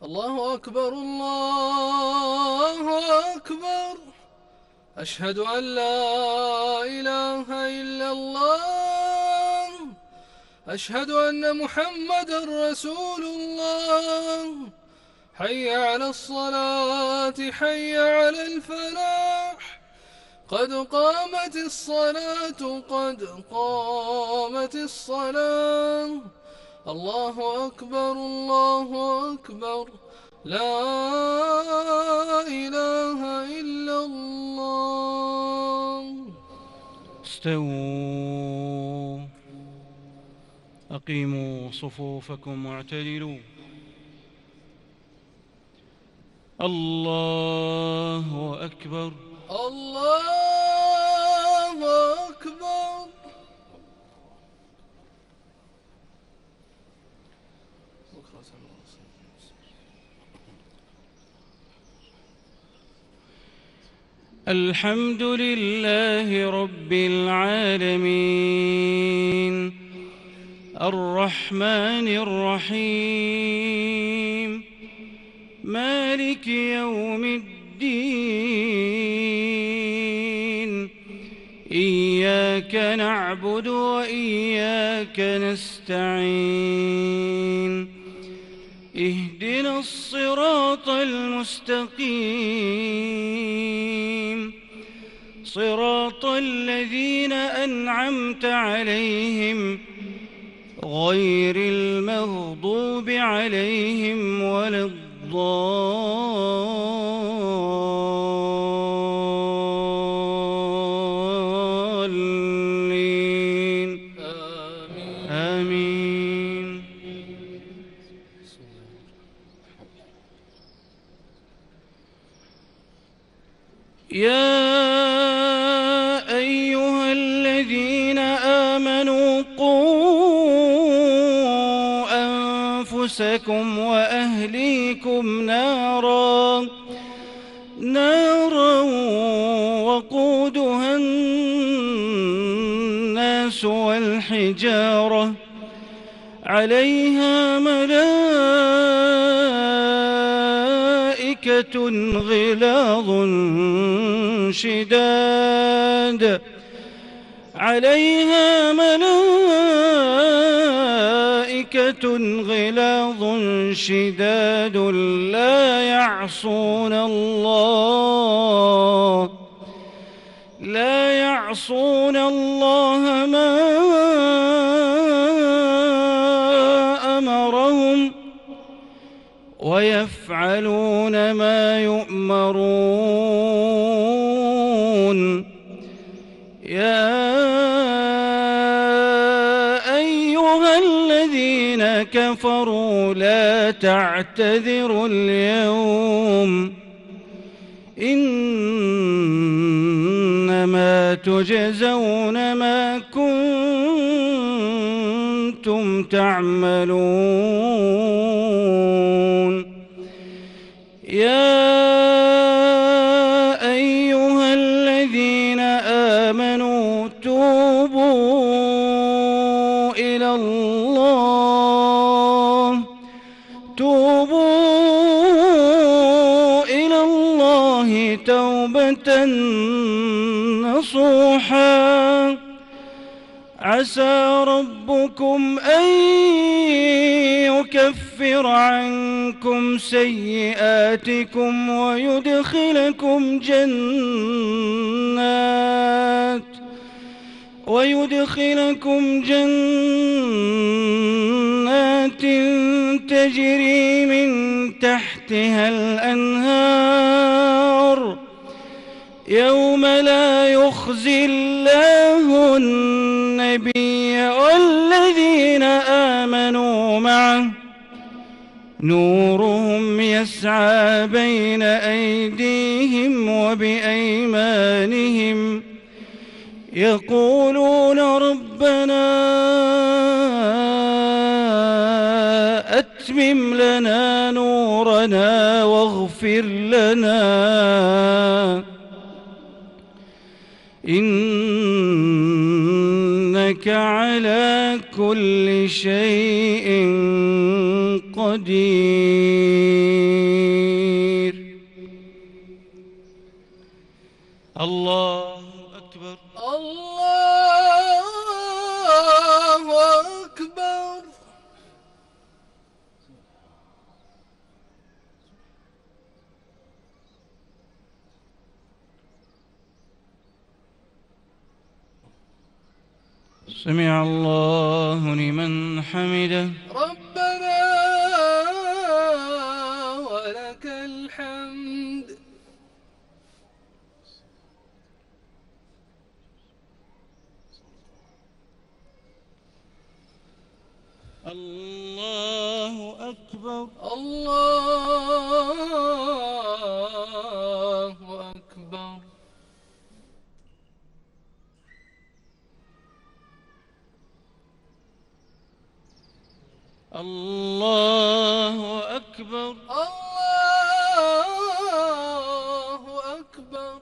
الله أكبر الله أكبر. أشهد أن لا إله إلا الله. أشهد أن محمدًا رسول الله. حي على الصلاة حي على الفلاح. قد قامت الصلاة قد قامت الصلاة. الله أكبر الله أكبر. لا إله إلا الله. استووا، أقيموا صفوفكم واعتدلوا. الله أكبر الله أكبر. الحمد لله رب العالمين، الرحمن الرحيم، مالك يوم الدين. إياك نعبد وإياك نستعين. اهدنا الصراط المستقيم، صراط الذين أنعمت عليهم غير المغضوب عليهم ولا الضالين. آمين. يا أيها الذين آمنوا قوا أنفسكم وأهليكم نارا وقودها الناس والحجارة عليها ملائكة غلاظ شداد لا يعصون الله ما أمرهم ويفعلون ما يؤمرون. يا أيها الذين كفروا لا تعتذروا اليوم، إنما تجزون ما كنتم تعملون. يا أيها الذين آمنوا توبوا إلى الله توبة نصوحا، عسى ربكم أن يكفر عنكم سيئاتكم ويدخلكم جنات تجري من تحتها الأنهار، يوم لا يخزي الله النبي والذين آمنوا معه نورهم يسعى بين أيديهم وبأيمانهم يقولون ربنا أتمم لنا نورنا واغفر لنا إنك على كل شيء قدير. سمع الله لمن حمده. ربنا ولك الحمد. الله أكبر. الله أكبر. الله أكبر. الله أكبر.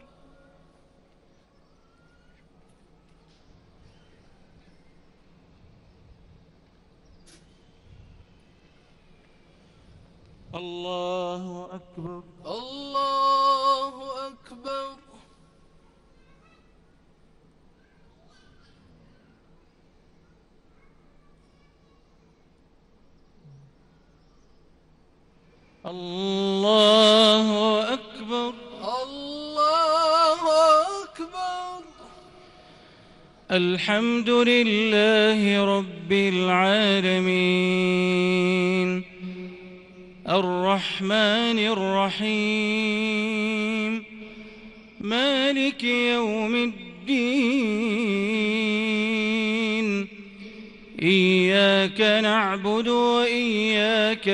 الله أكبر. الله أكبر. الله أكبر. الله أكبر. الحمد لله رب العالمين الرحمن الرحيم مالك يوم الدين إياك نعبد وإياك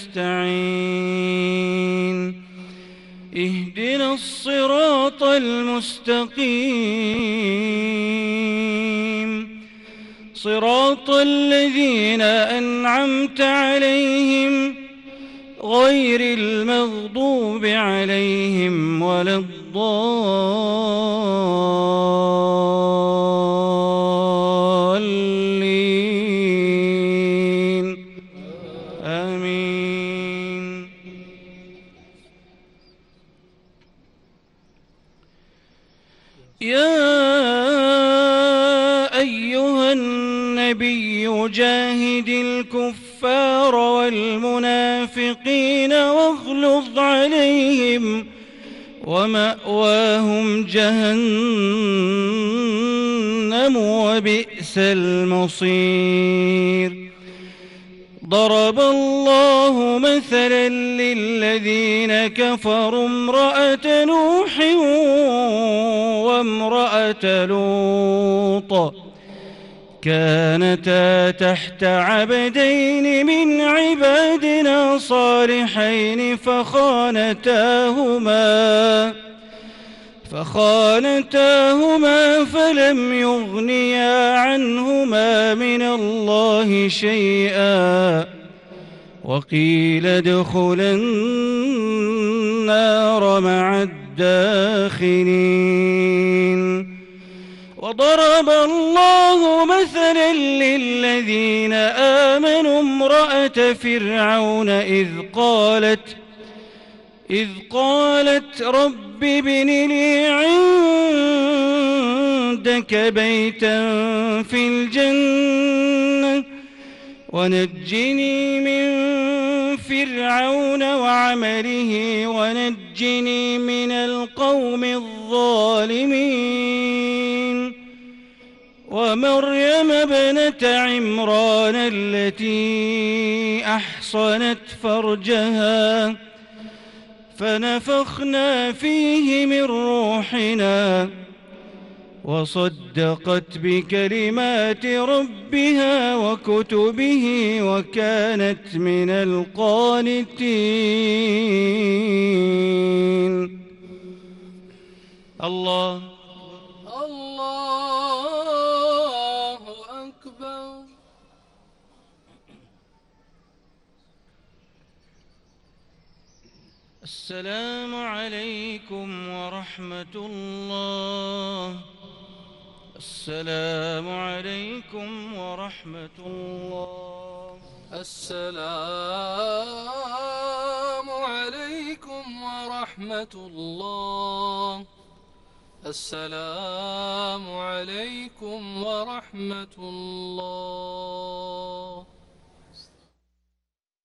نستعين اهدنا الصراط المستقيم صراط الذين أنعمت عليهم غير المغضوب عليهم ولا الضالين آمين. يا أيها النبي جاهد الكفار والمنافقين واغلظ عليهم ومأواهم جهنم وبئس المصير. ضرب الله مثلا للذين كفروا امرأة نوح وامرأة لوط كانتا تحت عبدين من عبادنا صالحين فخانتاهما فلم يغنيا عنهما من الله شيئا وقيل ادخلا النار مع الداخلين. وضرب الله مثلا للذين آمنوا امرأة فرعون إذ قالت رب ابن لي عندك بيتا في الجنة ونجني من فرعون وعمله ونجني من القوم الظالمين. ومريم ابنة عمران التي أحصنت فرجها فنفخنا فيه من روحنا وصدقت بكلمات ربها وكتبه وكانت من القانتين. الله أكبر. السلام عليكم ورحمة الله. السلام عليكم ورحمة الله. السلام عليكم ورحمة الله. السلام عليكم ورحمة الله.